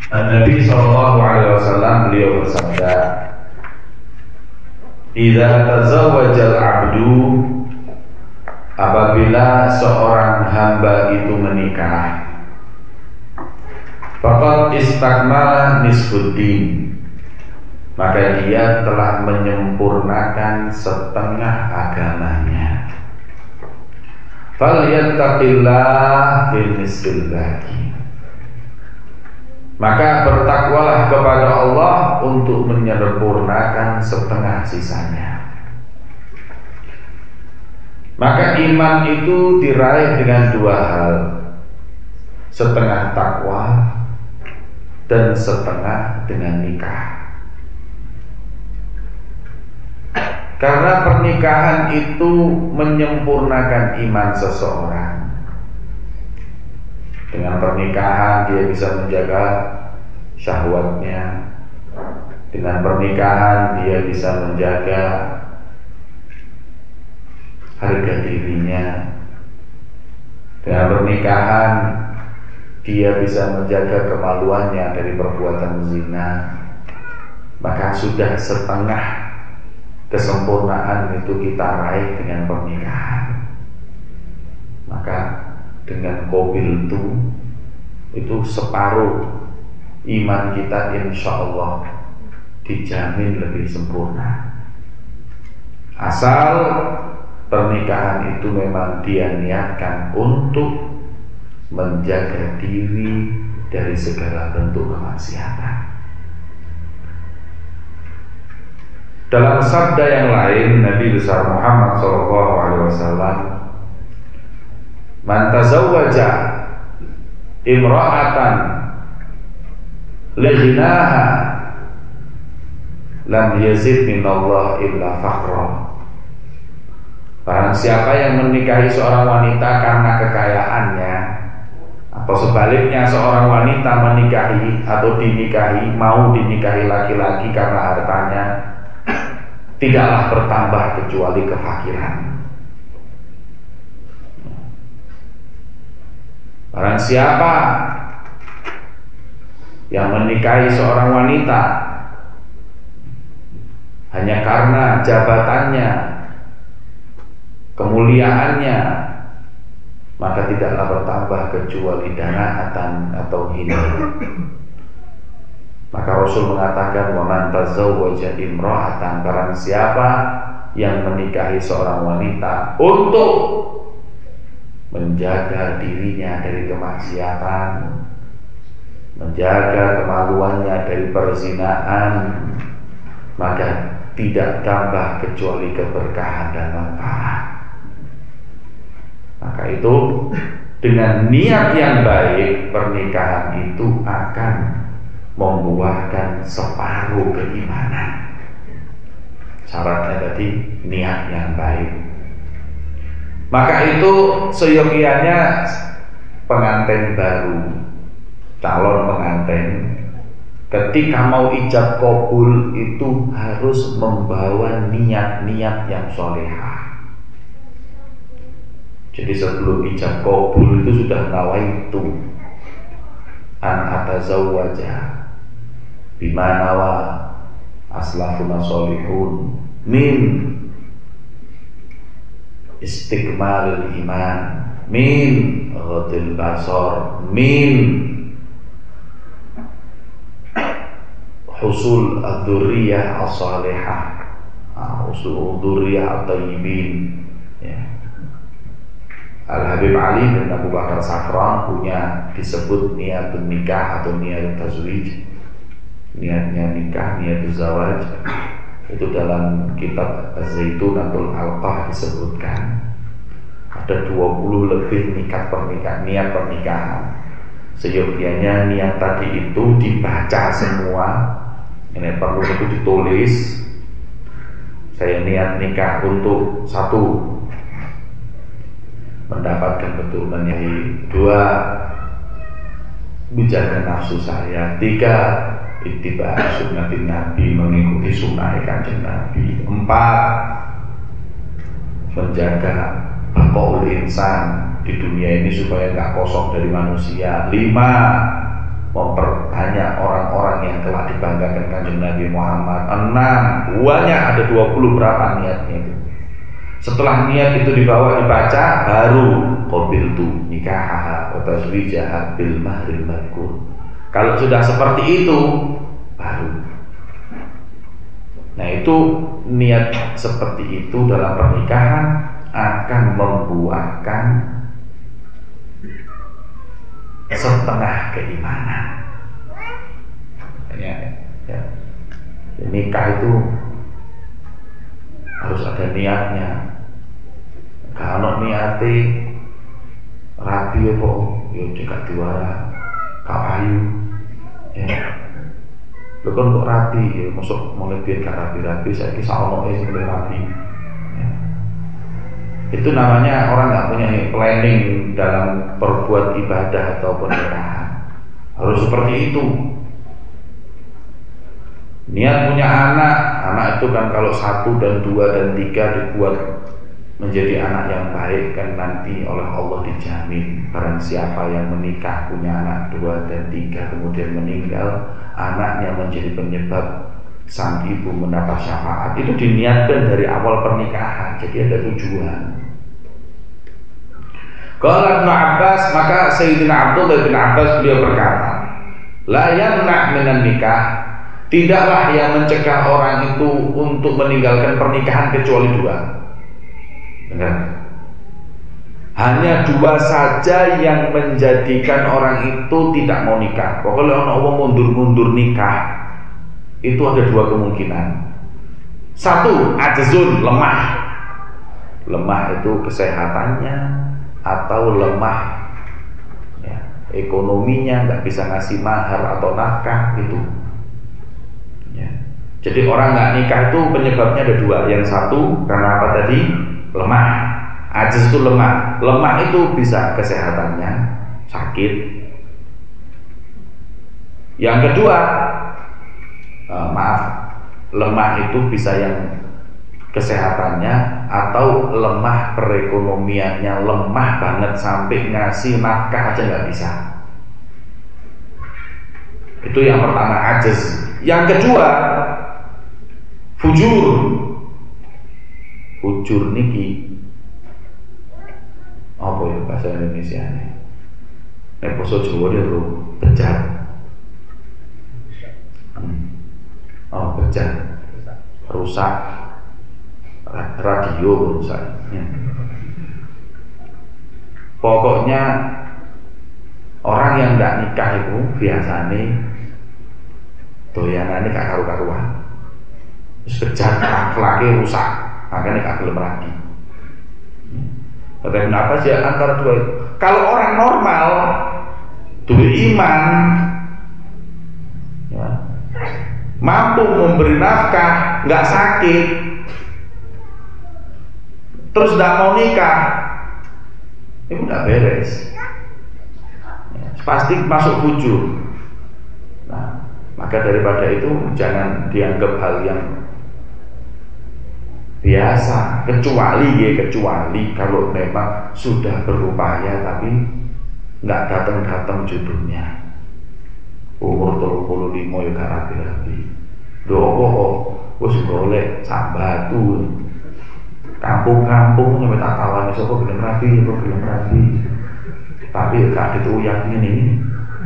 Nabi Shallallahu Alaihi Wasallam beliau bersabda, "Idza tazawwajal abdu, apabila seorang hamba itu menikah, faqad istakmala nisfuddin, maka dia telah menyempurnakan setengah agamanya. Falyattaqillah fil nisfil baqi, maka bertakwalah kepada Allah untuk menyempurnakan setengah sisanya." Maka iman itu diraih dengan dua hal, setengah takwa dan setengah dengan nikah. Karena pernikahan itu menyempurnakan iman seseorang. Dengan pernikahan dia bisa menjaga syahwatnya. Dengan pernikahan dia bisa menjaga harga dirinya. Dengan pernikahan dia bisa menjaga kemaluannya dari perbuatan zina. Maka sudah setengah kesempurnaan itu kita raih dengan pernikahan. Maka dengan qabil itu separuh iman kita insya Allah dijamin lebih sempurna. Asal pernikahan itu memang dia niatkan untuk menjaga diri dari segala bentuk kemaksiatan. Dalam sabda yang lain, Nabi besar Muhammad SAW, "Man tazawwaja imra'atan lighinaha lam yazid minallah illa faqra." Barang siapa yang menikahi seorang wanita karena kekayaannya, atau sebaliknya seorang wanita menikahi atau dinikahi, mau dinikahi laki-laki karena hartanya, tidaklah bertambah kecuali kefakiran. Barang siapa yang menikahi seorang wanita hanya karena jabatannya, kemuliaannya, maka tidaklah bertambah kecuali danaatan atau hina. Maka Rasul mengatakan, "Wa man tazawwaja imra'atan," barang siapa yang menikahi seorang wanita untuk menjaga dirinya dari kemaksiatan, menjaga kemaluannya dari perzinaan, maka tidak tambah kecuali keberkahan dan manfaat. Maka itu dengan niat yang baik, pernikahan itu akan membuahkan separuh keimanan. Syaratnya tadi niat yang baik. Maka itu seyogianya pengantin baru, calon pengantin, ketika mau ijab qabul itu harus membawa niat-niat yang sholehah. Jadi sebelum ijab qabul itu sudah nawaitu an atazawwaja bima nawa aslafuna sholihun min istiqmalil iman, min ghadil basar, min husul adzurriyah as-salihah, husul adzurriyah at-tayyibin. Al-Habib Ali bin Abu Bakar Safran punya disebut niatun nikah atau niatun tazwij, niatnya nikah, niatun zawaj. Itu dalam kitab Az-Zaitunatul Alqah disebutkan ada 20 lebih niat pernikahan. Seyogianya niat tadi itu dibaca semua. Ini perlu itu ditulis. Saya niat nikah untuk 1, mendapatkan keturunan yang 2, menjaga nafsu saya, 3, ittiba sunnatin Nabi, mengikuti sunnah Kanjeng Nabi, 4, menjaga baqaul insan di dunia ini supaya nggak kosong dari manusia, 5, memperbanyak orang-orang yang telah dibanggakan Kanjeng Nabi Muhammad. 6 buahnya ada 20 berapa niatnya itu. Setelah niat itu dibaca, baru qabiltu nikahaha wa tazwijaha bil mahril madkur. Kalau sudah seperti itu baru. Nah, itu niat seperti itu dalam pernikahan akan membuahkan setengah keimanan. Ya. Nikah itu harus ada niatnya. Kalau niate rapi kok, yo cekak diwara, kapayu. Lho kon kok rapi, ya masuk mulai biar gak rapi-rapi, saiki saono sing rapi. Itu namanya orang nggak punya planning dalam berbuat ibadah atau pernikahan. Harus seperti itu. Niat punya anak itu kan kalau 1 dan 2 dan 3 dibuat menjadi anak yang baik kan nanti oleh Allah dijamin. Barang siapa yang menikah punya anak 2 dan 3 kemudian meninggal, anaknya menjadi penyebab sang ibu mendapat syafaat, itu diniatkan dari awal pernikahan, jadi ada tujuan. Qala Ibnu Abbas, maka Sayyidina Abdullah bin Abbas beliau berkata, la yamna' minan nikah, tidaklah yang mencegah orang itu untuk meninggalkan pernikahan kecuali 2. Dengar? Hanya 2 saja yang menjadikan orang itu tidak mau nikah. Pokoknya orang mundur-mundur nikah itu ada 2 kemungkinan. 1, ajzun, lemah. Lemah itu kesehatannya atau lemah ya, ekonominya, nggak bisa ngasih mahar atau nafkah itu. Ya. Jadi orang nggak nikah itu penyebabnya ada 2. Yang 1 karena apa tadi? Lemah. Ajz itu lemah. Lemah itu bisa kesehatannya, sakit. Yang kedua, lemah itu bisa yang kesehatannya atau lemah perekonomiannya, lemah banget sampai ngasih nafkah aja nggak bisa. Itu yang pertama, ajaz. Yang kedua, fujur. Fujur niki apa ya bahasa Indonesia nih? Nek basa Jawa dia bejat. Bejat, rusak, radio rusak. Pokoknya orang yang tidak nikah itu biasanya doyanane gak karu-karuan, terus bejat, akhlaknya rusak, makanya gak gelem lagi. Tapi kenapa sih antara 2 itu? Kalau orang normal, duwe iman, ya, mampu memberi nafkah, nggak sakit, terus tidak mau nikah, itu nggak beres, ya, pasti masuk fujur. Nah, maka daripada itu jangan dianggap hal yang biasa, kecuali kalau memang sudah berupaya tapi nggak datang jodohnya. Umur 35 ya gak rapi-rapi. Dopo wis golek sak batu. Kampung-kampung sampe tak tawani sapa gelem rapi. Tapi gak dituyang ini.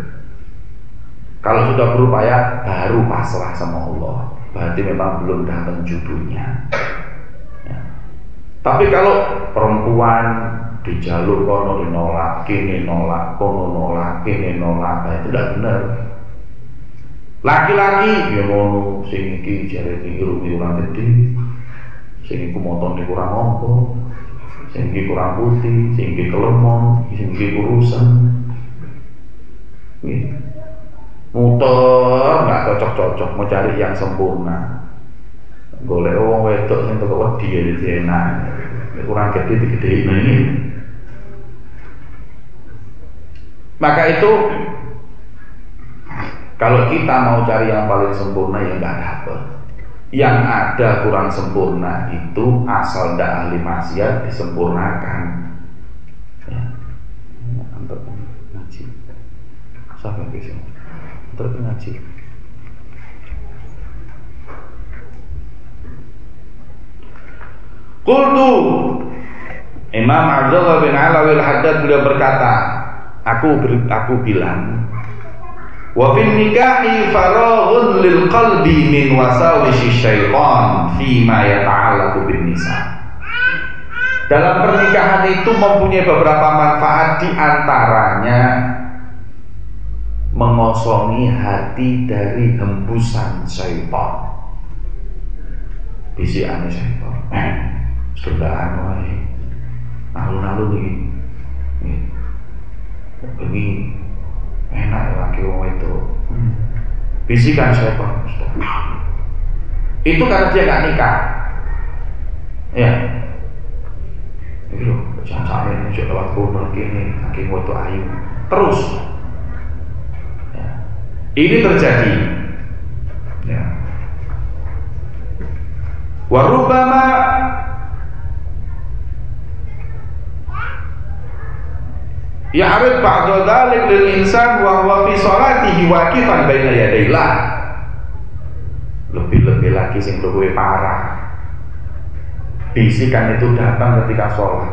Kalau sudah berupaya baru pasrah sama Allah. Berarti memang belum datang jodohnya. Ya. Tapi kalau perempuan dijalur kono dinolak, kini nolak, kono nolak, kini nolak, nah itu tidak benar. Laki-laki ya ngono, sing iki jare iki kurang gede, sing iku motone kurang ompo, sing iki kurang putih, sing iki kelemon, sing iki kurusan. Nggih. Muter enggak cocok-cocok, mau cari yang sempurna. Golek wong wedok sing teko wedi enak. Nek kurang gede digedein ini. Maka itu kalau kita mau cari yang paling sempurna ya nggak dapat. Yang ada kurang sempurna itu asal ndak ahli maksiat disempurnakan. Ya. Untuk ngaji. Sampai besok. terus ngaji. Qultu, Imam Abdullah bin Alawi al-Haddad beliau berkata, aku bilang, wa fin nikahi faraghun lil qalbi min wasawisi syaitan fi ma yata'allaqu bin nisa. Dalam pernikahan itu mempunyai beberapa manfaat, di antaranya mengosongi hati dari hembusan syaitan. Bisikane syaitan. Sekedaan wae. Alun-alun ini enak laki wong itu. Bisikan syaitan. Itu karena dia gak nikah. Ya. Ini loh, jangan sampai ini sudah lewat kono gini, laki itu ayu. Terus. Ya. Ini terjadi. Ya. Warubama ya'rid ba'da dzalik lil insan wa huwa fi sholatihi waqifan baina yadayillah. Lebih-lebih lagi sing luwih parah. Bisikan itu datang ketika sholat.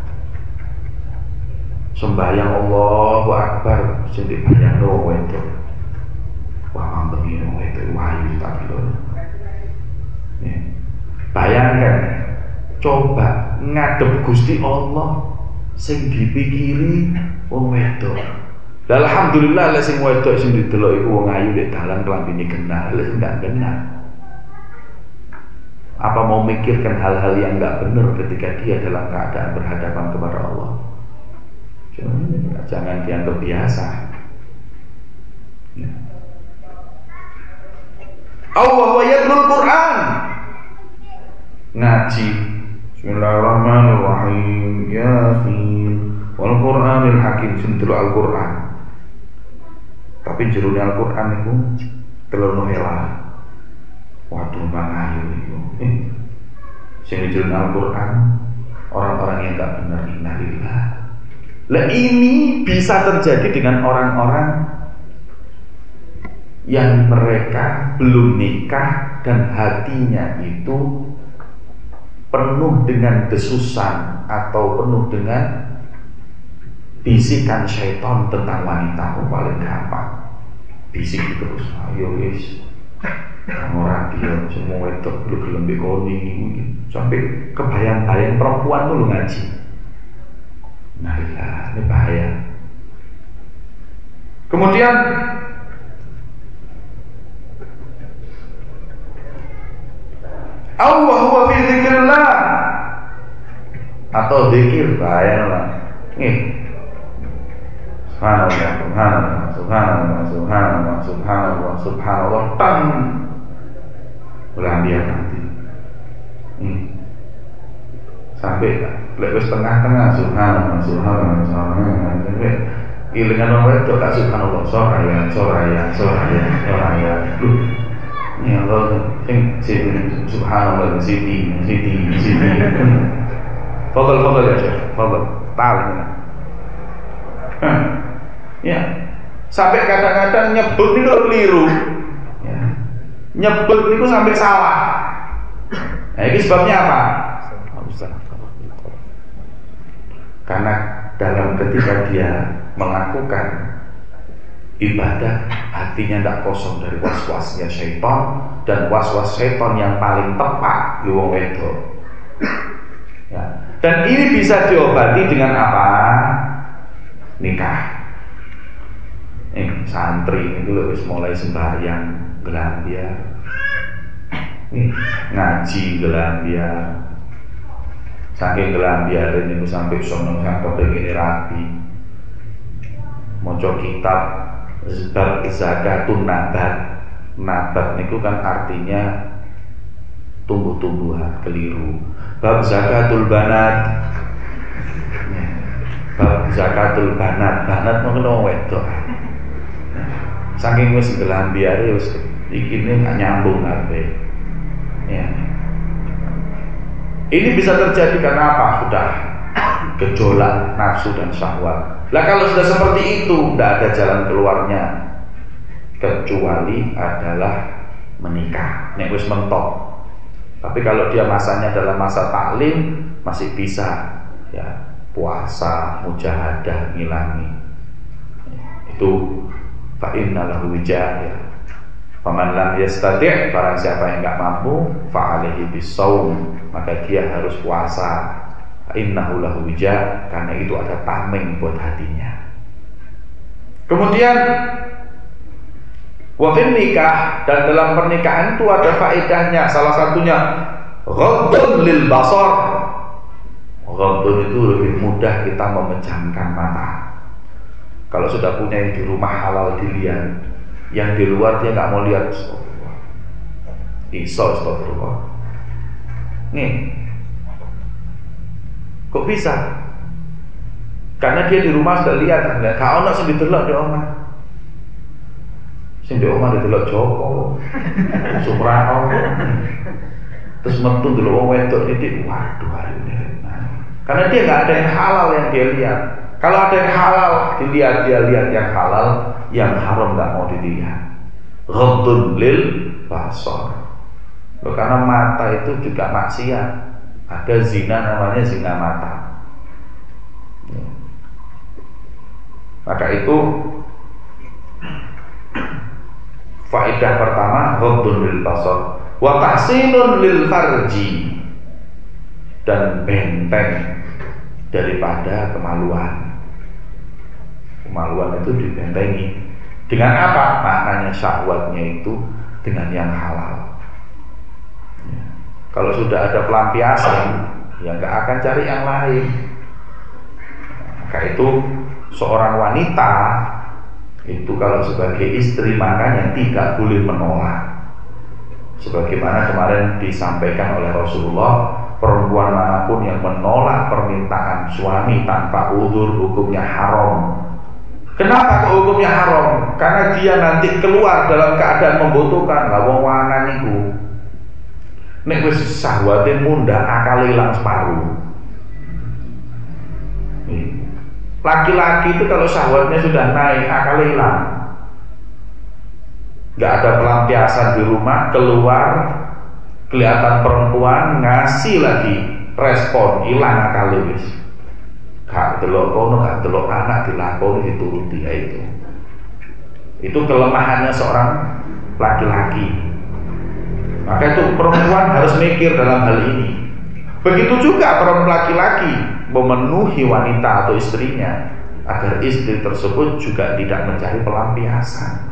Sembahyang Allahu Akbar sing dibayangno itu. Wah, mambengi itu wayu tak lho. Bayangkan, coba ngadep Gusti Allah sing dipikiri wong wedok. Alhamdulillah lek sing wedok sing didelok iku wong ayu nek dalan klambine genah, lek enggak genah. Apa mau mikirkan hal-hal yang enggak benar ketika dia dalam keadaan berhadapan kepada Allah? Jangan dianggap biasa. Ya. Allah wa yatlul Quran. Ngaji. Bismillahirrahmanirrahim. Yasin. Wal Qur'anil Hakim, sentul Al-Qur'an. Tapi jerone Al-Qur'an itu telur novela. Waduh mangayu itu. Sing jerone Al-Qur'an orang-orang yang enggak benar, innalillah. Lah ini bisa terjadi dengan orang-orang yang mereka belum nikah dan hatinya itu penuh dengan desusan atau penuh dengan bisikan syaitan tentang wanita. Paling gampang bisik terus, ayo wis orang dia semua itu belum bekoni sampai kebayang-bayang perempuan tuh ngaji. Nah, ini bahaya. Kemudian Allah huwa fi dzikrillah atau zikir, bahaya. Nih. Subhanallah, subhanallah, subhanallah, subhanallah, subhanallah, subhanallah, tan ulang dia nanti. Sampai lek wis tengah-tengah subhanallah, subhanallah, subhanallah, sampai ilingan orang itu tak subhanallah, soraya. Ini Allah subhanallah, siti. Fadal ya Syekh, fadal. Ta'al. Ya. Sampai kadang-kadang nyebut itu keliru. Ya. Nyebut itu sampai salah. Nah, ini sebabnya apa? Karena dalam ketika dia melakukan ibadah, hatinya tidak kosong dari was-wasnya syaitan, dan was-was syaitan yang paling tepat di wong wedok. Ya. Dan ini bisa diobati dengan apa? Nikah. Santri itu lebih mulai sembahyang gelambiar, ngaji gelambiar, saking gelambiar ini sampai sonong sampai begini rapi, maca kitab bab zakatun nabat niku kan artinya tumbuh-tumbuhan, keliru. Bab zakatul banat, bab zakatul banat mengenai wedok. Saking wis gelambiare wis ikine gak nyambung kabeh. Ya. Ini bisa terjadi karena apa? Sudah gejolak nafsu dan syahwat. Lah kalau sudah seperti itu, tidak ada jalan keluarnya kecuali adalah menikah. Nek wis mentok. Tapi kalau dia masanya adalah masa taklim, masih bisa ya puasa, mujahadah, ngilangi. Itu fa innalahu wija ya. Faman lam yastati', barang siapa yang enggak mampu, fa alaihi bisawm, maka dia harus puasa. Innahu lahu wija, karena itu ada tameng buat hatinya. Kemudian wafin nikah, dan dalam pernikahan itu ada faedahnya. Salah satunya ghaddun lil basar. Ghaddun itu lebih mudah kita memejamkan mata. Kalau sudah punya yang di rumah halal dilihat, yang di luar dia nggak mau lihat. Astagfirullah. Nih, kok bisa? Karena dia di rumah sudah lihat, kau nak sendiri delok di omah. Sing di omah didelok Joko, Suprano, terus metu delok wong wedok titik. Waduh, ini. Karena dia nggak ada yang halal yang dia lihat. Kalau ada yang halal dilihat, dia lihat yang halal, yang haram nggak mau dilihat. Ghaddun lil basar. Karena mata itu juga maksiat. Ada zina namanya zina mata. Maka itu faedah pertama ghaddun lil basar wa tahsinun lil farji, dan benteng daripada kemaluan. Kemaluan itu dibentengi dengan apa? Maknanya syahwatnya itu dengan yang halal. Ya. Kalau sudah ada pelampiasan, ya nggak akan cari yang lain. Maka itu seorang wanita itu kalau sebagai istri makanya tidak boleh menolak. Sebagaimana kemarin disampaikan oleh Rasulullah, perempuan manapun yang menolak permintaan suami tanpa uzur hukumnya haram. Kenapa kok hukumnya haram? Karena dia nanti keluar dalam keadaan membutuhkan. Lah wong wangan niku nek wis syahwate mundhak akal ilang separuh. Laki-laki itu kalau syahwatnya sudah naik, akal hilang. Gak ada pelampiasan di rumah, keluar kelihatan perempuan, ngasih lagi respon, hilang akal wis. Gak delok kono, gak delok anak dilakoni dituruti, ya itu. Itu kelemahannya seorang laki-laki. Maka itu perempuan harus mikir dalam hal ini. Begitu juga perempuan laki-laki memenuhi wanita atau istrinya agar istri tersebut juga tidak mencari pelampiasan.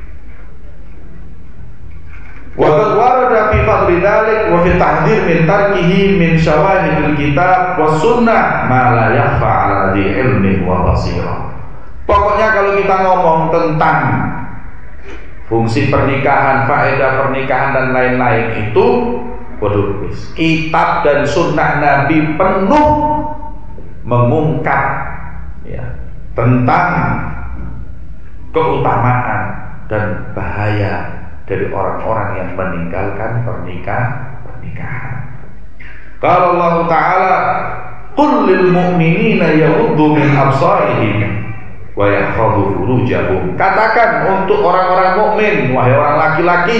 Wa qad warada fi fadli dzalik wa fi tahdhir min tarkihi min syawahidil kitab was sunnah ma la yakhfa 'ala dhi ilmin wa basirah. Pokoknya kalau kita ngomong tentang fungsi pernikahan, faedah pernikahan dan lain-lain itu, waduh, kitab dan sunnah Nabi penuh mengungkap ya, tentang keutamaan dan bahaya dari orang-orang yang meninggalkan pernikahan. Kalau Allah Ta'ala, qul lil mu'minina yaghuddu min absarihim wa yahfadhu furujahum. Katakan untuk orang-orang mukmin, wahai orang laki-laki,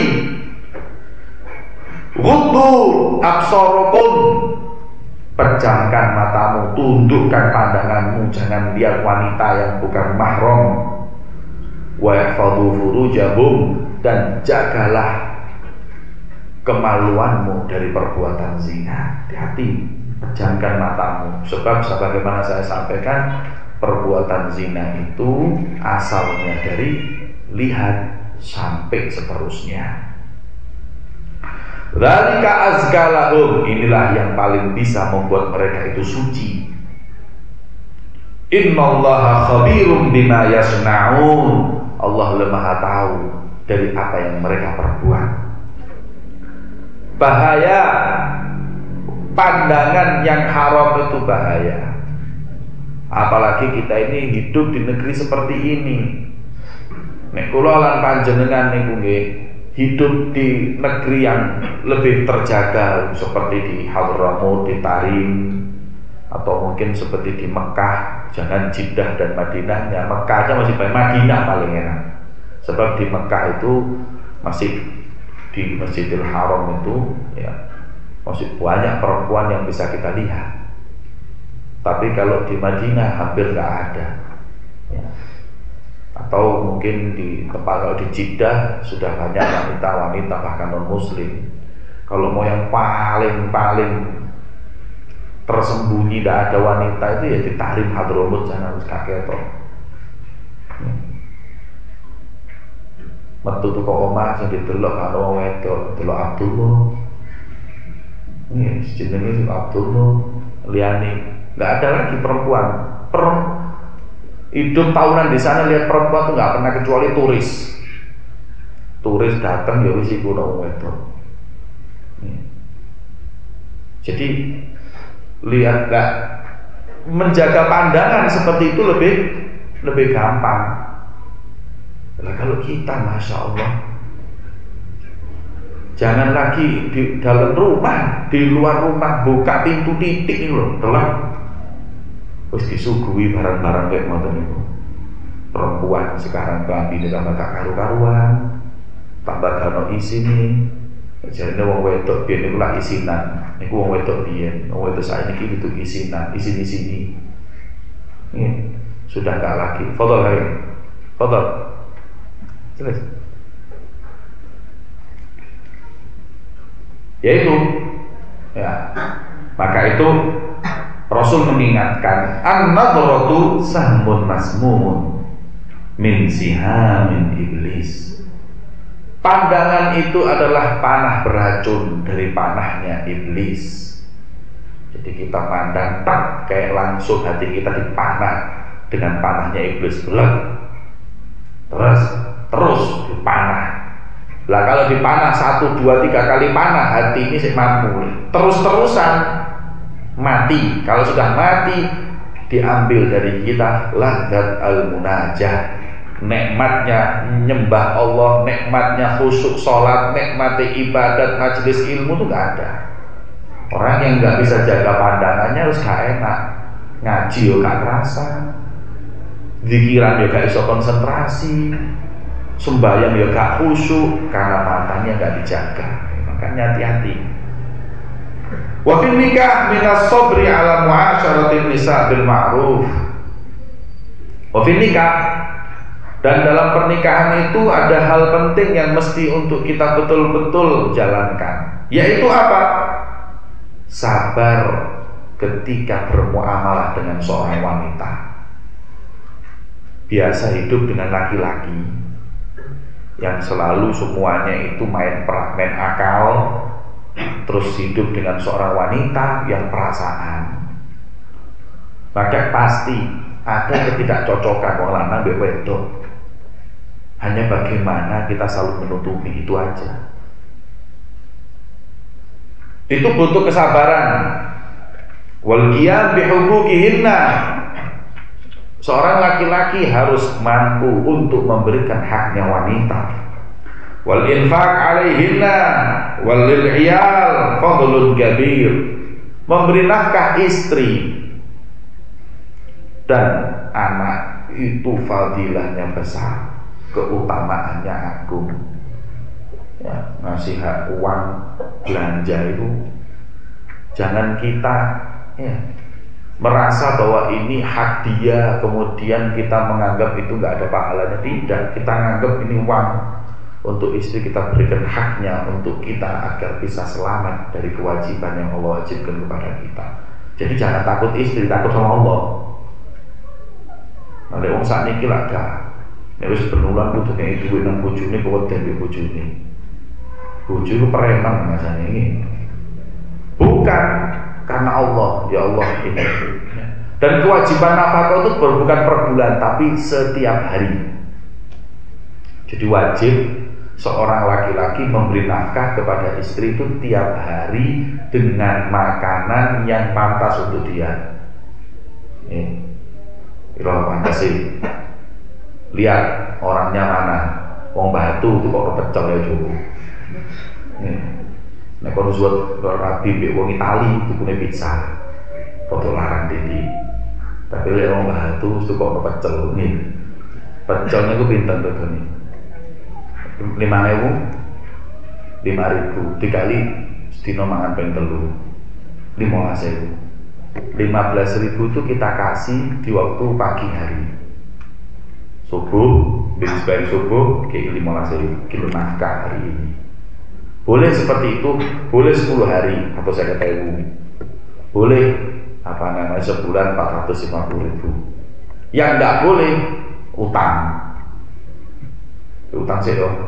ghuddu absarakum, pejamkan matamu, tundukkan pandanganmu, jangan lihat wanita yang bukan mahram. Wa yahfadhu furujahum, dan jagalah kemaluanmu dari perbuatan zina. Hati-hati, pejamkan matamu. Sebab sebagaimana saya sampaikan, perbuatan zina itu asalnya dari lihat sampai seterusnya. Dzalika azkalahum, inilah yang paling bisa membuat mereka itu suci. Innallaha khabirum bima yasna'un, Allah Maha tahu dari apa yang mereka perbuat. Bahaya pandangan yang haram itu bahaya. Apalagi kita ini hidup di negeri seperti ini. Nek kula lan panjenengan niku nggih hidup di negeri yang lebih terjaga seperti di Hadramaut, di Tarim, atau mungkin seperti di Mekah. Jangan Jeddah dan Madinahnya, Mekah aja masih baik, Madinah paling enak. Sebab di Mekah itu masih di Masjidil Haram itu ya masih banyak perempuan yang bisa kita lihat. Tapi kalau di Madinah hampir nggak ada. Ya. Atau mungkin di tempat kalau di Jeddah sudah banyak wanita-wanita bahkan non Muslim. Kalau mau yang paling tersembunyi tidak ada wanita itu ya di Tahrim Hadramut sana harus kakek toh. Metu tuh kok omah sing didelok karo wong wedok, delok Abdullah. Ini jenenge Abdullah, liyane enggak ada lagi perempuan. Hidup tahunan di sana lihat perempuan tuh nggak pernah kecuali turis. Turis datang ya wis iku wong wedok. Jadi lihat nggak menjaga pandangan seperti itu lebih gampang. Nah, kalau kita Masya Allah jangan lagi di dalam rumah, di luar rumah buka pintu titik loh, telah terus disuguhi barang-barang kayak ngoten niku. Perempuan sekarang kelambine tambah gak karu-karuan, tambah gak isine. Jarine wong wedok biyen niku lak isinan. Niku wong wedok biyen, wong wedok saiki itu isinan, isin-isini. Sudah gak lagi. Fadhol hari. Fadhol. Terus. Yaitu ya. Maka itu Rasul mengingatkan an-nadratu sahmun masmumun min sihamin iblis. Pandangan itu adalah panah beracun dari panahnya iblis. Jadi kita pandang tak kayak langsung hati kita dipanah dengan panahnya iblis belah. Terus dipanah. Lah kalau dipanah 1, 2, 3 kali panah hati ini sih mampu. Terus-terusan mati. Kalau sudah mati diambil dari kita ladzat al-munajah, nikmatnya nyembah Allah, nikmatnya khusyuk sholat, nikmatnya ibadat, majelis ilmu itu gak ada. Orang yang gak bisa jaga pandangannya harus gak enak. Ngaji yo gak kerasa, zikiran yo gak iso konsentrasi, sembahyang yo gak khusyuk karena matanya gak dijaga. Makanya hati-hati. Wa fil nikah minas sabri ala muasyaratin nisa bil ma'ruf. Wa fil nikah, dan dalam pernikahan itu ada hal penting yang mesti untuk kita betul-betul jalankan. Yaitu apa? Sabar ketika bermuamalah dengan seorang wanita. Biasa hidup dengan laki-laki yang selalu semuanya itu main akal, terus hidup dengan seorang wanita yang perasaan, maka pasti ada ketidakcocokan wong lanang mbek wedok. Hanya bagaimana kita selalu menutupi itu aja. Itu butuh kesabaran. Wal qiyam bihuquqihinna. Seorang laki-laki harus mampu untuk memberikan haknya wanita. Wal infaq alaihinna wal lil iyal fadlun kabir. Memberi nafkah istri dan anak itu fadilahnya besar, keutamaannya agung. Ya, ngasih hak uang belanja itu jangan kita ya merasa bahwa ini hak dia kemudian kita menganggap itu nggak ada pahalanya. Tidak, kita menganggap ini uang untuk istri, kita berikan haknya untuk kita agar bisa selamat dari kewajiban yang Allah wajibkan kepada kita. Jadi jangan takut istri, takut sama Allah. Nah, wong sakniki lak gak nek wis benulan kudu nek duwe nang bojone kok dembe bojone. Bojo itu preman masane iki. Bukan karena Allah, ya Allah ini. Dan kewajiban nafkah itu bukan per bulan tapi setiap hari. Jadi wajib seorang laki-laki memberi nafkah kepada istri itu tiap hari dengan makanan yang pantas untuk dia. Pantas sih. Lihat orangnya mana. Wong Batu itu kok pecel ya cukup. Nek kon suwet rabi mbek wong Itali tukune pizza. Foto larang dindi. Tapi lek wong Batu itu kok pecel nih. Pecelnya ku pinten regane? 5.000 dikali sedina mangan ping 3 15.000 itu kita kasih di waktu pagi hari subuh, bisbain subuh kayak 15.000 kilo nafkah hari ini. Boleh seperti itu, boleh 10 hari atau 50.000, boleh sebulan 450.000. Yang tidak boleh utang sih ya.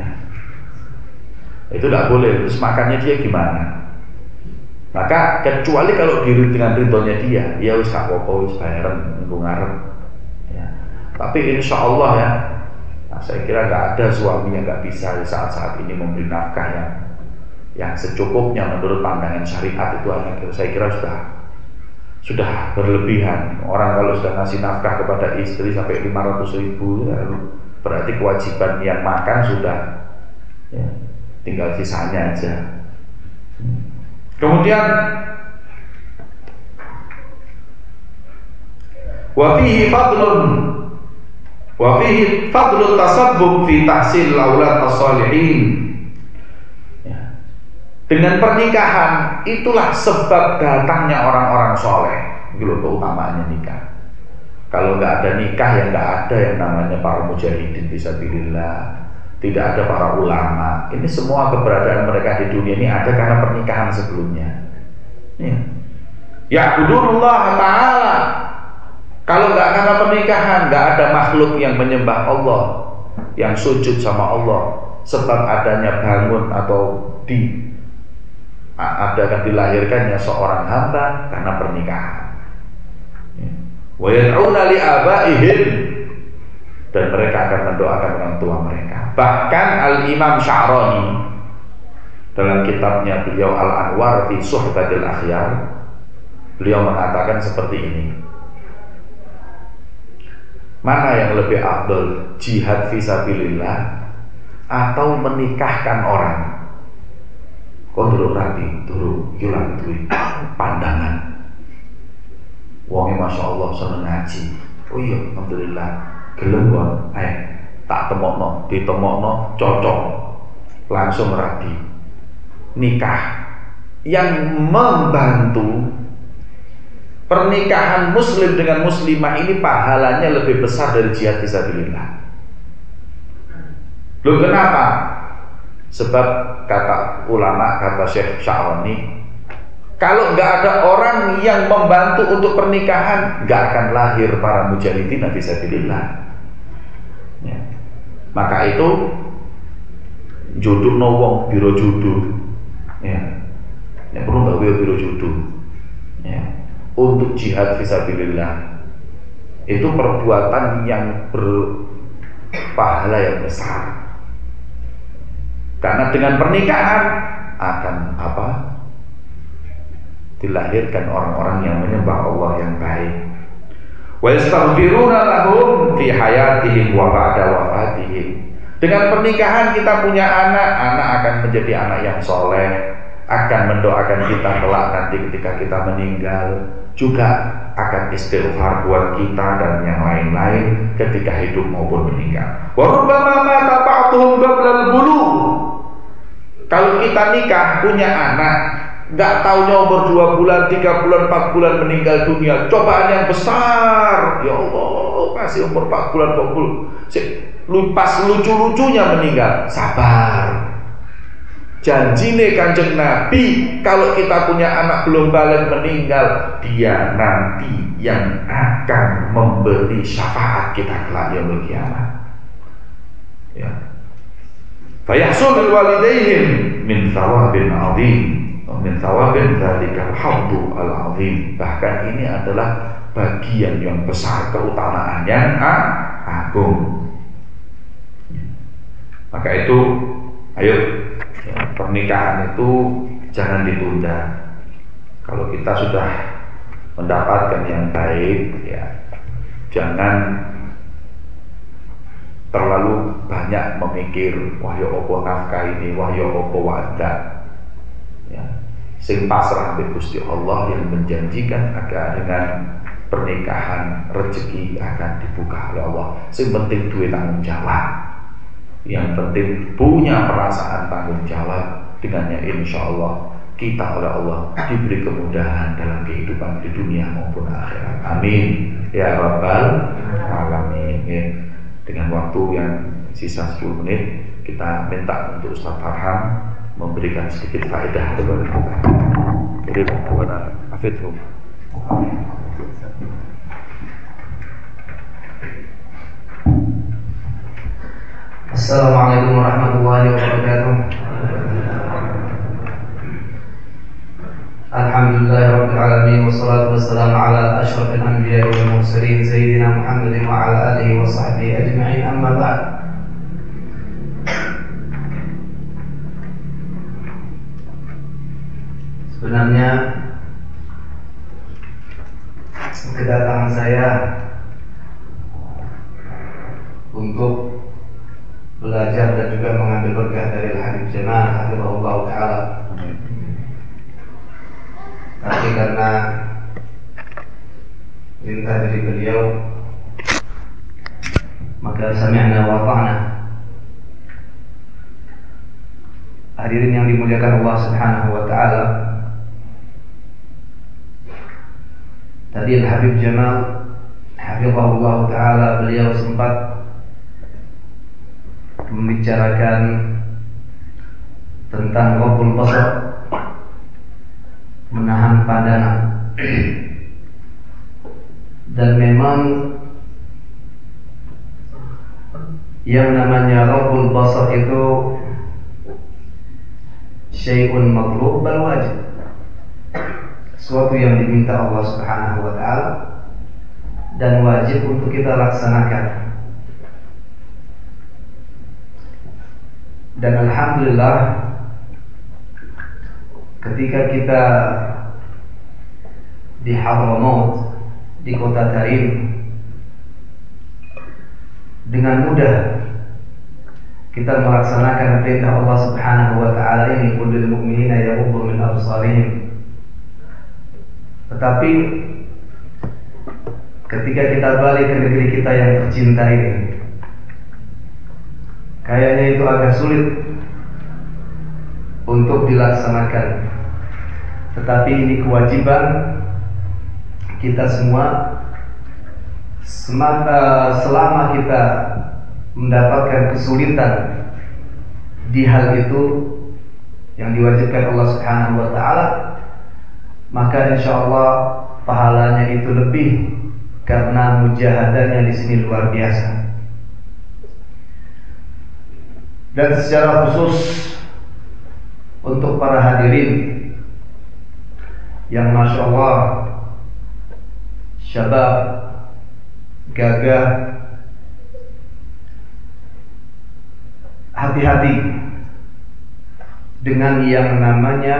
Itu tidak boleh. Terus makannya dia gimana? Maka kecuali kalau diri dengan ridhonya dia, ya wis gak apa-apa, wis bayaran minggu ngarep. Ya. Tapi insya Allah ya, saya kira nggak ada suami yang nggak bisa di saat-saat ini memberi nafkah yang secukupnya menurut pandangan syariat itu. Saya kira sudah berlebihan. Orang kalau sudah ngasih nafkah kepada istri sampai 500.000 ya, berarti kewajiban yang makan sudah ya, tinggal sisanya aja. Kemudian wa fihi fadlun tasabbub fi tahsil aulad as-salihin. Ya. Dengan pernikahan itulah sebab datangnya orang-orang soleh. Itu loh keutamaannya nikah. Kalau nggak ada nikah ya nggak ada yang namanya para mujahidin fisabilillah. Tidak ada para ulama. Ini semua keberadaan mereka di dunia ini ada karena pernikahan sebelumnya. Ya Ya'budullah Ta'ala. Kalau nggak karena pernikahan, nggak ada makhluk yang menyembah Allah, yang sujud sama Allah. Sebab adanya bangun atau adakan dilahirkannya seorang hamba karena pernikahan. Wa yad'una li abaihim, dan mereka akan mendoakan orang tua mereka. Bahkan Al-Imam Sya'rani dalam kitabnya beliau Al-Anwar fi Suhbatil Akhyar, beliau mengatakan seperti ini. Mana yang lebih afdal, jihad fisabilillah atau menikahkan orang? Kau dulu rapi, dulu hilang duit pandangan. Wongnya Masya Allah seneng ngaji. Oh iya, alhamdulillah. Gelem kon, tak temokno, ditemokno cocok, langsung rabi. Nikah yang membantu pernikahan muslim dengan muslimah ini pahalanya lebih besar dari jihad fisabilillah. Loh kenapa? Sebab kata ulama, kata Syekh Sya'rani, kalau nggak ada orang yang membantu untuk pernikahan, nggak akan lahir para mujahidin fisabilillah. Ya. Maka itu jodoh wong biro jodoh, ya, yang perlu nggak biro jodoh, ya, untuk jihad fisabilillah itu perbuatan yang berpahala yang besar. Karena dengan pernikahan akan dilahirkan orang-orang yang menyembah Allah yang baik. Wa yastaghfiruna lahum fi hayatihim wa ba'da wafatihim. Dengan pernikahan kita punya anak akan menjadi anak yang soleh, akan mendoakan kita kelak nanti ketika kita meninggal, juga akan istighfar buat kita dan yang lain-lain ketika hidup maupun meninggal. Wa rubbama mata ba'dhum qabla al-bulugh. Kalau kita nikah punya anak, nggak taunya umur 2 bulan, 3 bulan, 4 bulan meninggal dunia, cobaan yang besar. Ya Allah, masih umur 4 bulan, 4 bulan, pas lucu-lucunya meninggal, sabar. Janjine Kanjeng Nabi, kalau kita punya anak belum balik meninggal, dia nanti yang akan memberi syafaat kita kelak yaumul kiamat. Ya. Fayahsul lil walidaihim min thawabin 'adzim, min thawabin dzalikal hawdu al-'adzim. Bahkan ini adalah bagian yang besar, keutamaan yang agung. Maka itu ayo, ya, pernikahan itu jangan ditunda. Kalau kita sudah mendapatkan yang baik, ya, jangan terlalu banyak memikir wah ya apa nafkah ini, wah ya apa wadah. Ya, sing pasrah be Gusti Allah yang menjanjikan agar dengan pernikahan rezeki akan dibuka oleh Allah. Sing penting duwe tanggung jawab. Yang penting punya perasaan tanggung jawab. Dengannya insya Allah kita oleh Allah diberi kemudahan dalam kehidupan di dunia maupun akhirat. Amin ya rabbal alamin. Ya. Dengan waktu yang sisa 10 menit, kita minta untuk Ustaz Farhan memberikan sedikit faedah kepada kita. Jadi kepada Hafidhum. Assalamualaikum warahmatullahi wabarakatuh. Alhamdulillahirabbil alamin wassalatu wassalamu ala asyrafil anbiya'i wal mursalin sayyidina Muhammadin wa ala alihi wa sahbihi ajma'in, amma ba'd. Sebenarnya kedatangan saya untuk belajar dan juga mengambil berkah dari Al-Habib Jamal hafizahullah ta'ala. Tapi karena perintah dari beliau, maka sami'na wa ta'na. Hadirin yang dimuliakan Allah Subhanahu wa ta'ala, tadi Al-Habib Jamal hafizahullah ta'ala, beliau sempat membicarakan tentang qabul basar, menahan pandangan. Dan memang yang namanya qabul basar itu syai'un matlub bal wajib, sesuatu yang diminta Allah Subhanahu wa ta'ala dan wajib untuk kita laksanakan. Dan alhamdulillah, ketika kita di Hadramaut, di kota Tarim, dengan mudah kita melaksanakan perintah Allah Subhanahu wa ta'ala ini, qul lil mu'minina yaghuddu min absarihim. Tetapi ketika kita balik ke negeri kita yang tercinta ini, kayaknya itu agak sulit untuk dilaksanakan. Tetapi ini kewajiban kita semua. Selama kita mendapatkan kesulitan di hal itu yang diwajibkan Allah Subhanahu wa ta'ala, maka insyaallah pahalanya itu lebih, karena mujahadahnya di sini luar biasa. Dan secara khusus untuk para hadirin yang masya Allah syabab, gagah, hati-hati dengan yang namanya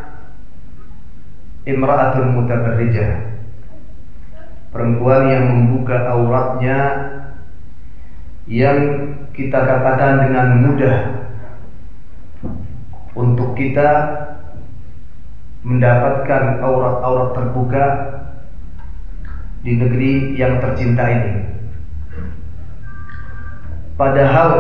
imra'atul mutabarrijah, perempuan yang membuka auratnya, yang kita katakan dengan mudah untuk kita mendapatkan aurat-aurat terbuka di negeri yang tercinta ini. Padahal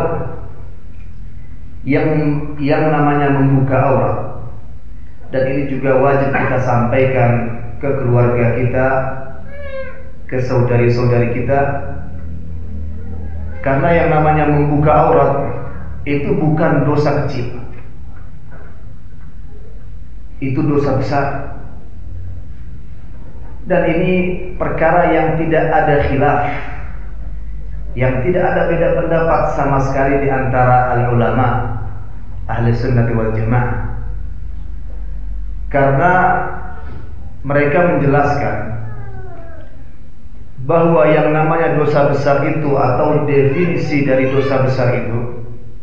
yang namanya membuka aurat, dan ini juga wajib kita sampaikan ke keluarga kita, ke saudari-saudari kita, karena yang namanya membuka aurat itu bukan dosa kecil, itu dosa besar. Dan ini perkara yang tidak ada khilaf, yang tidak ada beda pendapat sama sekali di antara al-ulama ahli sunnati wal jamaah. Karena mereka menjelaskan bahwa yang namanya dosa besar itu, atau definisi dari dosa besar itu,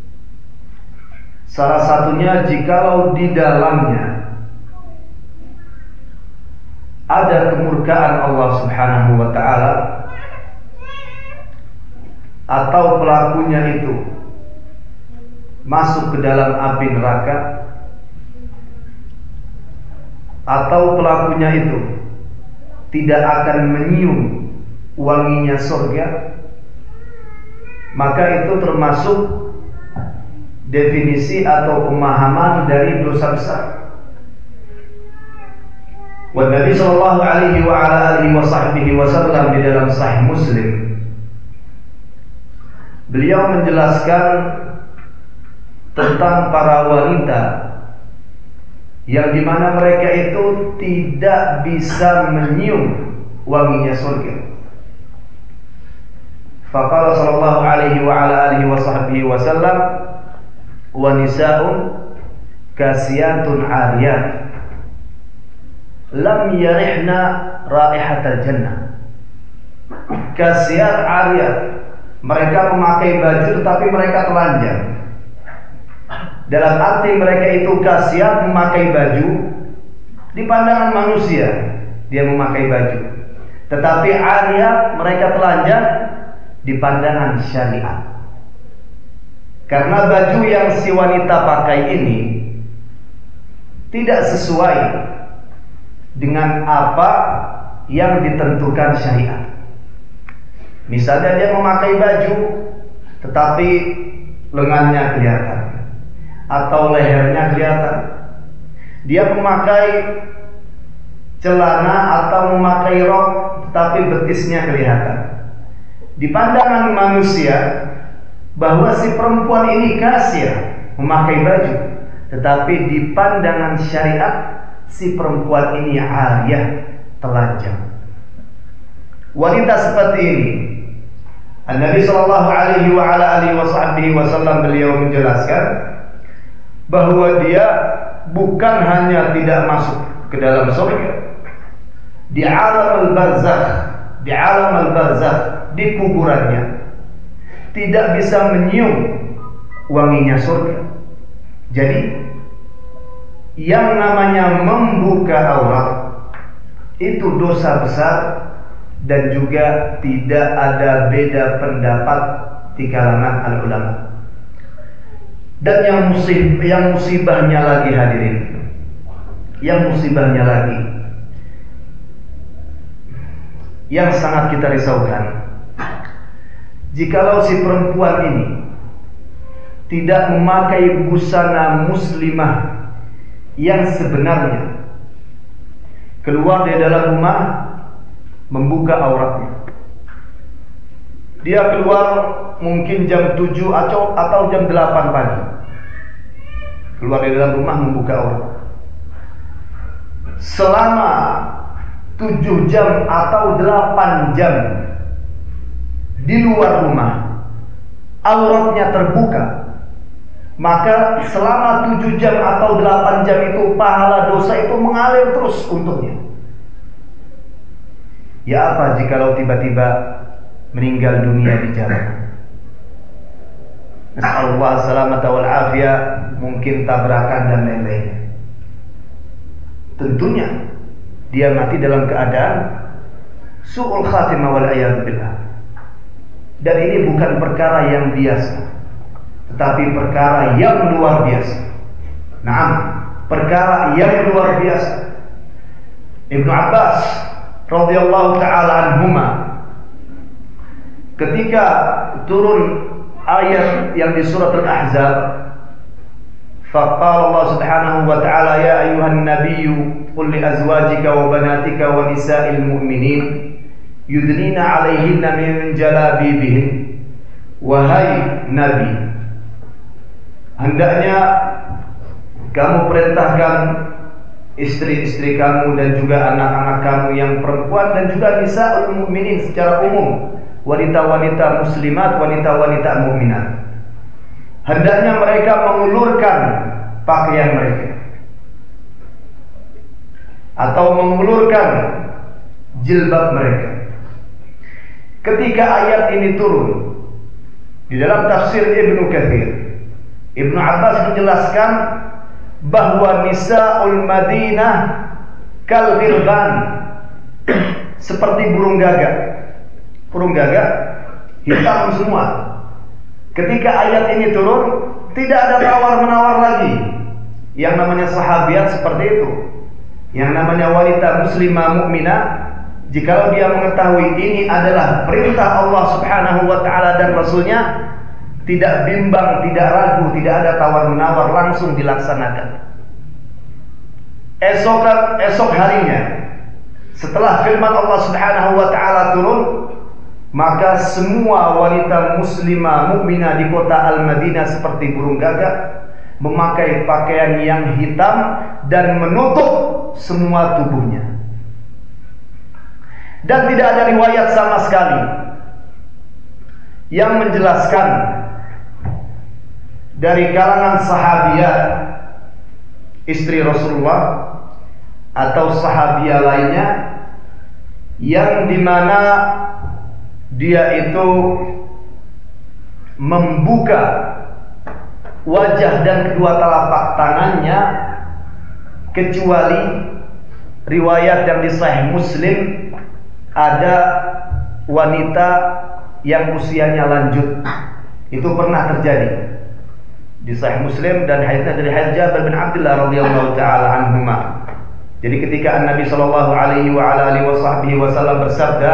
salah satunya jikalau di dalamnya ada kemurkaan Allah Subhanahu wa ta'ala, atau pelakunya itu masuk ke dalam api neraka, atau pelakunya itu tidak akan menyium wanginya surga, maka itu termasuk definisi atau pemahaman dari dosa besar. Wa Nabi sallallahu alaihi wa ala alihi wa sahbihi wasallam di dalam Sahih Muslim, beliau menjelaskan tentang para wanita yang dimana mereka itu tidak bisa menyium wanginya surga. Faqala sallallahu alaihi wa ala alihi wa sahbihi wasallam, wa nisa'un kasiyatun 'ariyat lam yarihna raihatal jannah. Kasiyat 'ariyat, mereka memakai baju tetapi mereka telanjang. Dalam arti mereka itu kasiyat, memakai baju di pandangan manusia dia memakai baju, tetapi 'ariyat, mereka telanjang di pandangan syariat. Karena baju yang si wanita pakai ini tidak sesuai dengan apa yang ditentukan syariat. Misalnya dia memakai baju tetapi lengannya kelihatan atau lehernya kelihatan. Dia memakai celana atau memakai rok tetapi betisnya kelihatan. Di pandangan manusia bahwa si perempuan ini kasih memakai baju, tetapi di pandangan syariat si perempuan ini ariyah, telanjang. Wanita seperti ini, Nabi sallallahu alaihi wa ala alihi wasallam beliau menjelaskan bahwa dia bukan hanya tidak masuk ke dalam surga, di alam al-barzakh, di kuburannya tidak bisa menyium wanginya surga. Jadi yang namanya membuka aurat itu dosa besar, dan juga tidak ada beda pendapat di kalangan al-ulama. Dan yang musibahnya lagi hadirin, yang musibahnya lagi, yang sangat kita risaukan, jikalau si perempuan ini tidak memakai busana muslimah yang sebenarnya, keluar dari dalam rumah membuka auratnya. Dia keluar mungkin jam 7 atau jam 8 pagi, keluar dari dalam rumah membuka aurat. Selama 7 jam atau 8 jam di luar rumah auratnya terbuka, maka selama 7 jam atau 8 jam itu pahala dosa itu mengalir terus untuknya. Ya apa jikalau tiba-tiba meninggal dunia di jalan? Nasallallahu salamata wal afiyah, mungkin tabrakan dan lain-lainnya. Tentunya dia mati dalam keadaan su'ul khatimah wal a'yadu billah. Dan ini bukan perkara yang biasa, tetapi perkara yang luar biasa. Naam, perkara yang luar biasa. Ibnu Abbas radhiyallahu ta'ala anhuma, ketika turun ayat yang di surat Al-Ahzab, faqala Allah subhanahu wa ta'ala, ya ayuhan nabiyyu qul li azwajika wa banatika wa nisa'il mu'minin yudnina 'alaihinna min jalabibihin. Wahai Nabi, hendaknya kamu perintahkan istri-istri kamu dan juga anak-anak kamu yang perempuan dan juga nisa'ul mu'minin secara umum, wanita-wanita muslimat, wanita-wanita mukminat, hendaknya mereka mengulurkan pakaian mereka atau mengulurkan jilbab mereka. Ketika ayat ini turun di dalam tafsir Ibnu Katsir, Ibnu Abbas menjelaskan bahwa nisa'ul Madinah kal ghirban, seperti burung gagak. Burung gagak hitam semua. Ketika ayat ini turun, tidak ada tawar-menawar lagi. Yang namanya sahabiat seperti itu, yang namanya wanita muslimah mukminah, jikalau dia mengetahui ini adalah perintah Allah subhanahu wa ta'ala dan Rasulnya, tidak bimbang, tidak ragu, tidak ada tawar-menawar, langsung dilaksanakan. Esok harinya, setelah firman Allah Subhanahu wa taala turun, maka semua wanita muslimah mukminah di kota Al-Madinah seperti burung gagak memakai pakaian yang hitam dan menutup semua tubuhnya. Dan tidak ada riwayat sama sekali yang menjelaskan dari kalangan sahabiat istri Rasulullah atau sahabiah lainnya yang dimana dia itu membuka wajah dan kedua telapak tangannya, kecuali riwayat yang di Sahih Muslim ada wanita yang usianya lanjut. Itu pernah terjadi di Sahih Muslim, dan hadisnya dari hadits Jabir bin Abdullah radhiyallahu taala anhuma. Jadi ketika Nabi sallallahu alaihi wa ala alihi wasallam bersabda,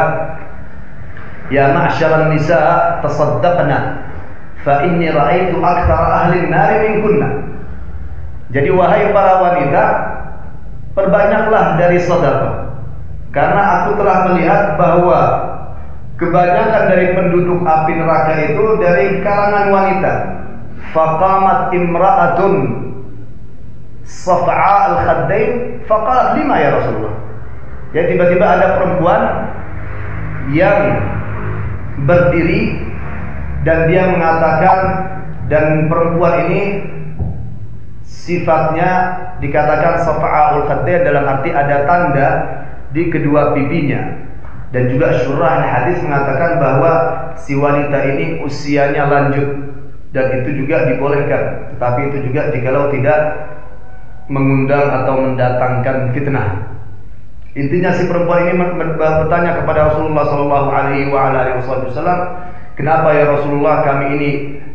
"Ya ma'syaral nisa tasaddaqna fa inni ra'aitu aktsara ahli an-nar minkunna." Jadi wahai para wanita, perbanyaklah dari sedekah, karena aku telah melihat bahwa kebanyakan dari penduduk api neraka itu dari kalangan wanita. Faqamat imra'atun saf'a al-khaddain faqalat lima ya Rasulullah. Jadi tiba-tiba ada perempuan yang berdiri dan dia mengatakan, dan perempuan ini sifatnya dikatakan safa'ul khaddain dalam arti ada tanda di kedua pipinya. Dan juga syurah hadis mengatakan bahwa si wanita ini usianya lanjut, dan itu juga dibolehkan, tetapi itu juga jikalau tidak mengundang atau mendatangkan fitnah. Intinya si perempuan ini bertanya kepada Rasulullah sallallahu alaihi wasallam, "Kenapa ya Rasulullah, kami ini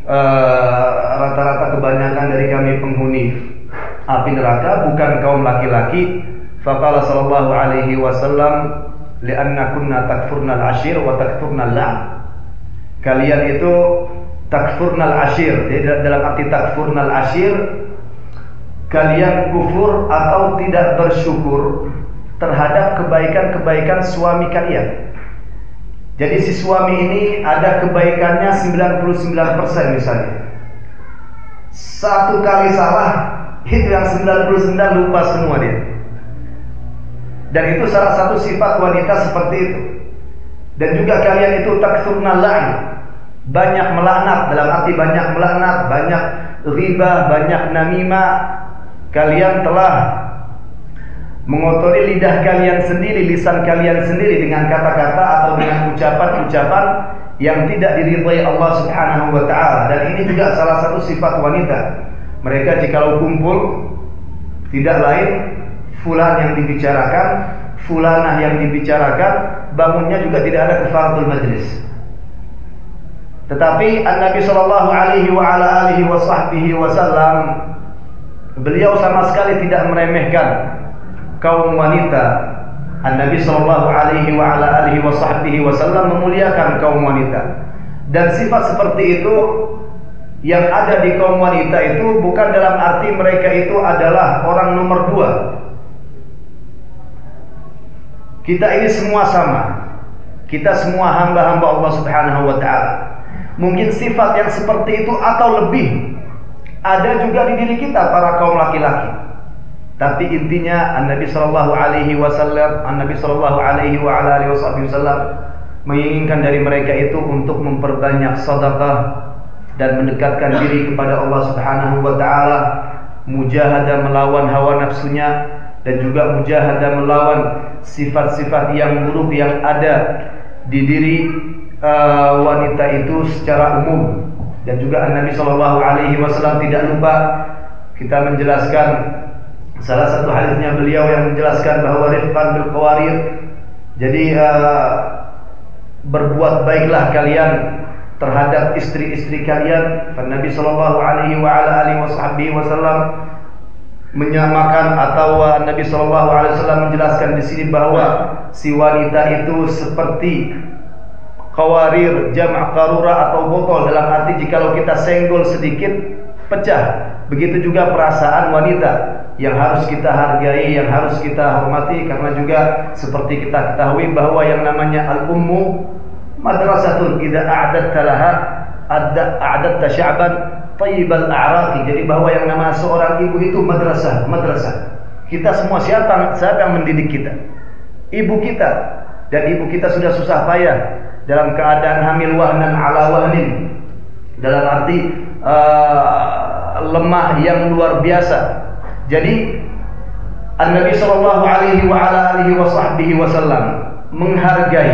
rata-rata kebanyakan dari kami penghuni api neraka, bukan kaum laki-laki?" Faqala sallallahu alaihi wasallam, "Li'anna kunna takfurnal ashir wa takfurnal la'n." Kalian itu takfurnal ashir. Jadi dalam arti takfurnal ashir, kalian kufur atau tidak bersyukur terhadap kebaikan-kebaikan suami kalian. Jadi si suami ini ada kebaikannya 99% misalnya. Satu kali salah, itu yang 99 lupa semua dia. Dan itu salah satu sifat wanita seperti itu. Dan juga kalian itu takfurnal la'n, banyak melaknat, dalam arti banyak melaknat, banyak riba, banyak namimah. Kalian telah mengotori lidah kalian sendiri, lisan kalian sendiri dengan kata-kata atau dengan ucapan-ucapan yang tidak diridhai Allah Subhanahu wa taala. Dan ini juga salah satu sifat wanita. Mereka jikalau kumpul, tidak lain fulan yang dibicarakan, fulanah yang dibicarakan, bangunnya juga tidak ada kafaratul majlis. Tetapi Nabi sallallahu alaihi wa ala alihi wasallam, beliau sama sekali tidak meremehkan kaum wanita. Nabi sallallahu alaihi wa ala alihi wasallam memuliakan kaum wanita. Dan sifat seperti itu yang ada di kaum wanita itu bukan dalam arti mereka itu adalah orang nomor 2. Kita ini semua sama. Kita semua hamba-hamba Allah Subhanahu wa taala. Mungkin sifat yang seperti itu atau lebih ada juga di diri kita para kaum laki-laki. Tapi intinya Nabi sallallahu alaihi wasallam, Nabi sallallahu alaihi wa ala alihi wasallam menginginkan dari mereka itu untuk memperbanyak sedekah dan mendekatkan diri kepada Allah Subhanahu wa taala, mujahadah melawan hawa nafsunya, dan juga mujahadah melawan sifat-sifat yang buruk yang ada di diri wanita itu secara umum. Dan juga Nabi sallallahu alaihi wasallam tidak lupa kita menjelaskan salah satu hadisnya beliau yang menjelaskan bahwa rifqan bil qawarir. Jadi berbuat baiklah kalian terhadap istri-istri kalian. Nabi sallallahu alaihi wa ala alihi wasallam menyamakan, atau Nabi sallallahu alaihi wasallam menjelaskan di sini bahwa si wanita itu seperti Khawarir jama' qarura atau botol, dalam arti jikalau kita senggol sedikit pecah. Begitu juga perasaan wanita yang harus kita hargai, yang harus kita hormati, karena juga seperti kita ketahui bahwa yang namanya al-ummu madrasatun idza a'adatta laha a'adatta sya'ban thayyibal a'raqi. Jadi bahwa yang namanya seorang ibu itu madrasah. Kita semua siapa yang mendidik kita? Ibu kita. Dan ibu kita sudah susah payah dalam keadaan hamil wahnan ala wahnin, dalam arti lemah yang luar biasa. Jadi An-Nabi sallallahu alaihi wasallam menghargai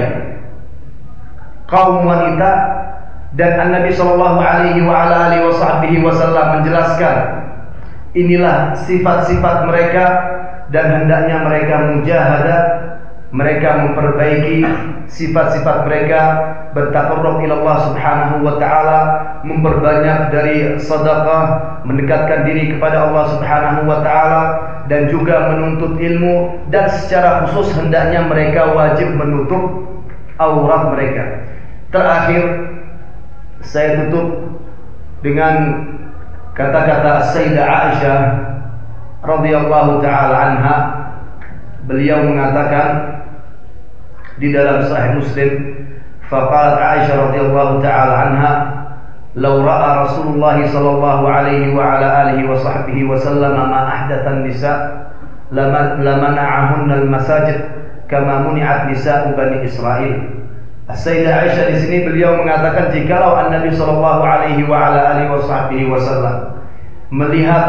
kaum wanita, dan An-Nabi sallallahu alaihi wasallam menjelaskan inilah sifat-sifat mereka, dan hendaknya mereka mujahadah, mereka memperbaiki sifat-sifat mereka, bertaqarrub ila Allah Subhanahu wa taala, memperbanyak dari sedekah, mendekatkan diri kepada Allah Subhanahu wa taala, dan juga menuntut ilmu, dan secara khusus hendaknya mereka wajib menutup aurat mereka. Terakhir saya tutup dengan kata-kata Sayyidah Aisyah radhiyallahu taala anha. Beliau mengatakan di dalam Sahih Muslim, faqalat Aisyah radhiyallahu taala anha, "Law ra'a Rasulullah sallallahu alaihi wa ala alihi wa sahbihi wa sallam ma ahdathan nisa lamana'ahunna al-masajid kama muni'at nisa'u Bani Israil." Sayyidah Aisyah di sini beliau mengatakan, jikalau An-Nabi sallallahu alaihi wa ala alihi wa sahbihi wa sallam melihat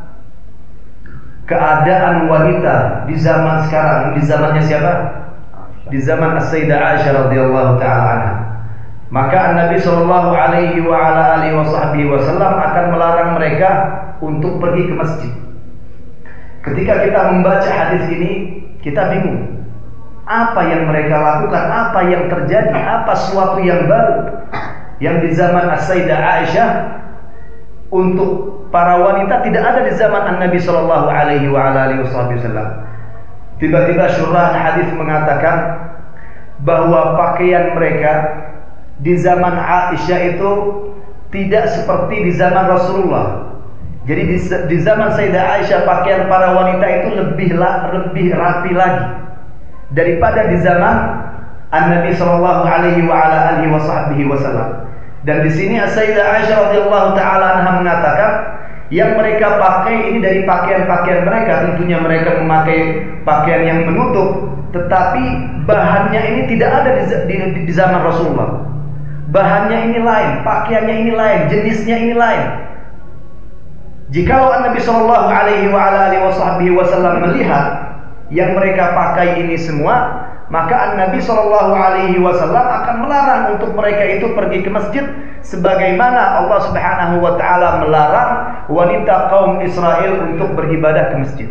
keadaan wanita di zaman sekarang, di zamannya siapa? Di zaman As-Sayyidah Aisyah radhiyallahu taala anha, maka Nabi sallallahu alaihi wa ala alihi wasallam akan melarang mereka untuk pergi ke masjid. Ketika kita membaca hadis ini, kita bingung. Apa yang mereka lakukan? Apa yang terjadi? Apa suatu yang baru yang di zaman As-Sayyidah Aisyah untuk para wanita tidak ada di zaman An-Nabi sallallahu alaihi wa ala alihi wasallam? Tiba-tiba syurah hadis mengatakan bahwa pakaian mereka di zaman Aisyah itu tidak seperti di zaman Rasulullah. Jadi di zaman Sayyidah Aisyah pakaian para wanita itu lebih rapi lagi daripada di zaman An-Nabi sallallahu alaihi wa ala alihi wasallam. Dan di sini Sayyidah Aisyah radhiyallahu taala anha mengatakan yang mereka pakai ini dari pakaian-pakaian mereka, tentunya mereka memakai pakaian yang menutup, tetapi bahannya ini tidak ada di zaman Rasulullah. Bahannya ini lain, pakaiannya ini lain, jenisnya ini lain. Jikalau Nabi sallallahu alaihi wasallam melihat yang mereka pakai ini semua, maka Nabi sallallahu alaihi wasallam akan melarang untuk mereka itu pergi ke masjid, sebagaimana Allah Subhanahu wa taala melarang wanita kaum Israel untuk beribadah ke masjid.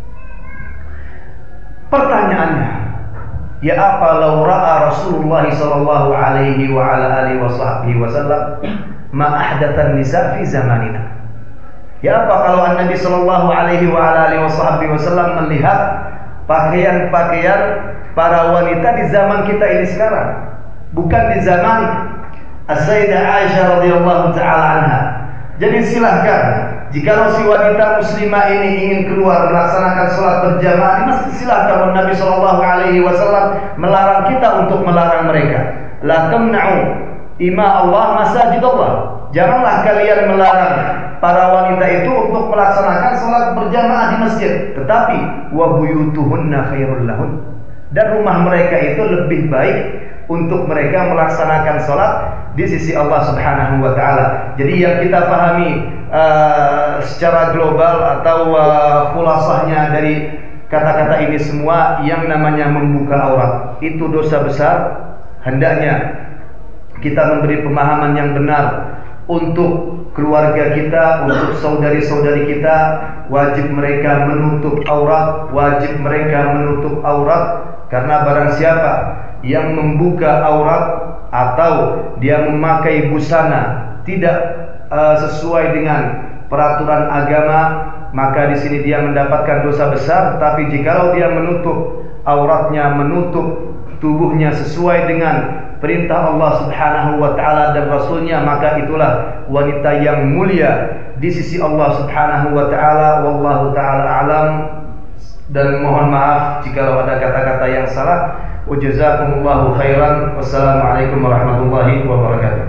Pertanyaannya, ya apa law ra'a Rasulullah sallallahu alaihi wa ala alihi wasallam ma ahdatsan nisa fi zamanina? Ya apa kalau Nabi sallallahu alaihi wa ala alihi wasallam melihat pakaian-pakaian para wanita di zaman kita ini sekarang, bukan di zaman As-Sayyidah Aisyah radhiyallahu taala anha. Jadi silahkan, jika si wanita muslimah ini ingin keluar melaksanakan sholat berjamaah di masjid, silahkan. Nabi sallallahu alaihi wasallam melarang kita untuk melarang mereka. La tamna'u ima Allah masajid Allah. Janganlah kalian melarang para wanita itu untuk melaksanakan sholat berjamaah di masjid, tetapi wa buyutuhunna khairul lahun. Dan rumah mereka itu lebih baik untuk mereka melaksanakan sholat di sisi Allah Subhanahu wa taala. Jadi yang kita pahami secara global atau khulasahnya dari kata-kata ini semua, yang namanya membuka aurat itu dosa besar. Hendaknya kita memberi pemahaman yang benar untuk keluarga kita, untuk saudari-saudari kita, wajib mereka menutup aurat, wajib mereka menutup aurat. Karena barang siapa yang membuka aurat atau dia memakai busana tidak sesuai dengan peraturan agama, maka di sini dia mendapatkan dosa besar. Tapi jikalau dia menutup auratnya, menutup tubuhnya sesuai dengan perintah Allah Subhanahu wa taala dan Rasulnya, maka itulah wanita yang mulia di sisi Allah Subhanahu wa taala. Wallahu taala alam, dan mohon maaf jika ada kata-kata yang salah. Wa jazakumullahu khairan. Wassalamualaikum warahmatullahi wabarakatuh.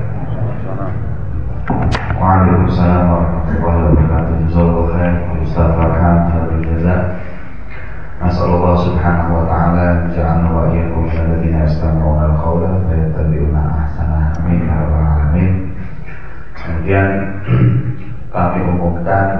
Waalaikumsalam warahmatullahi wabarakatuh. Jazakallahu khairan Ustaz Farhan, khairul jazaa. Nasallallahu subhanahu wa ta'ala ja'alna wa iyyakum minal ladzina yastami'una al-qawla fayattabi'una ahsana. Amin ya rabbal alamin. Kemudian kami umumkan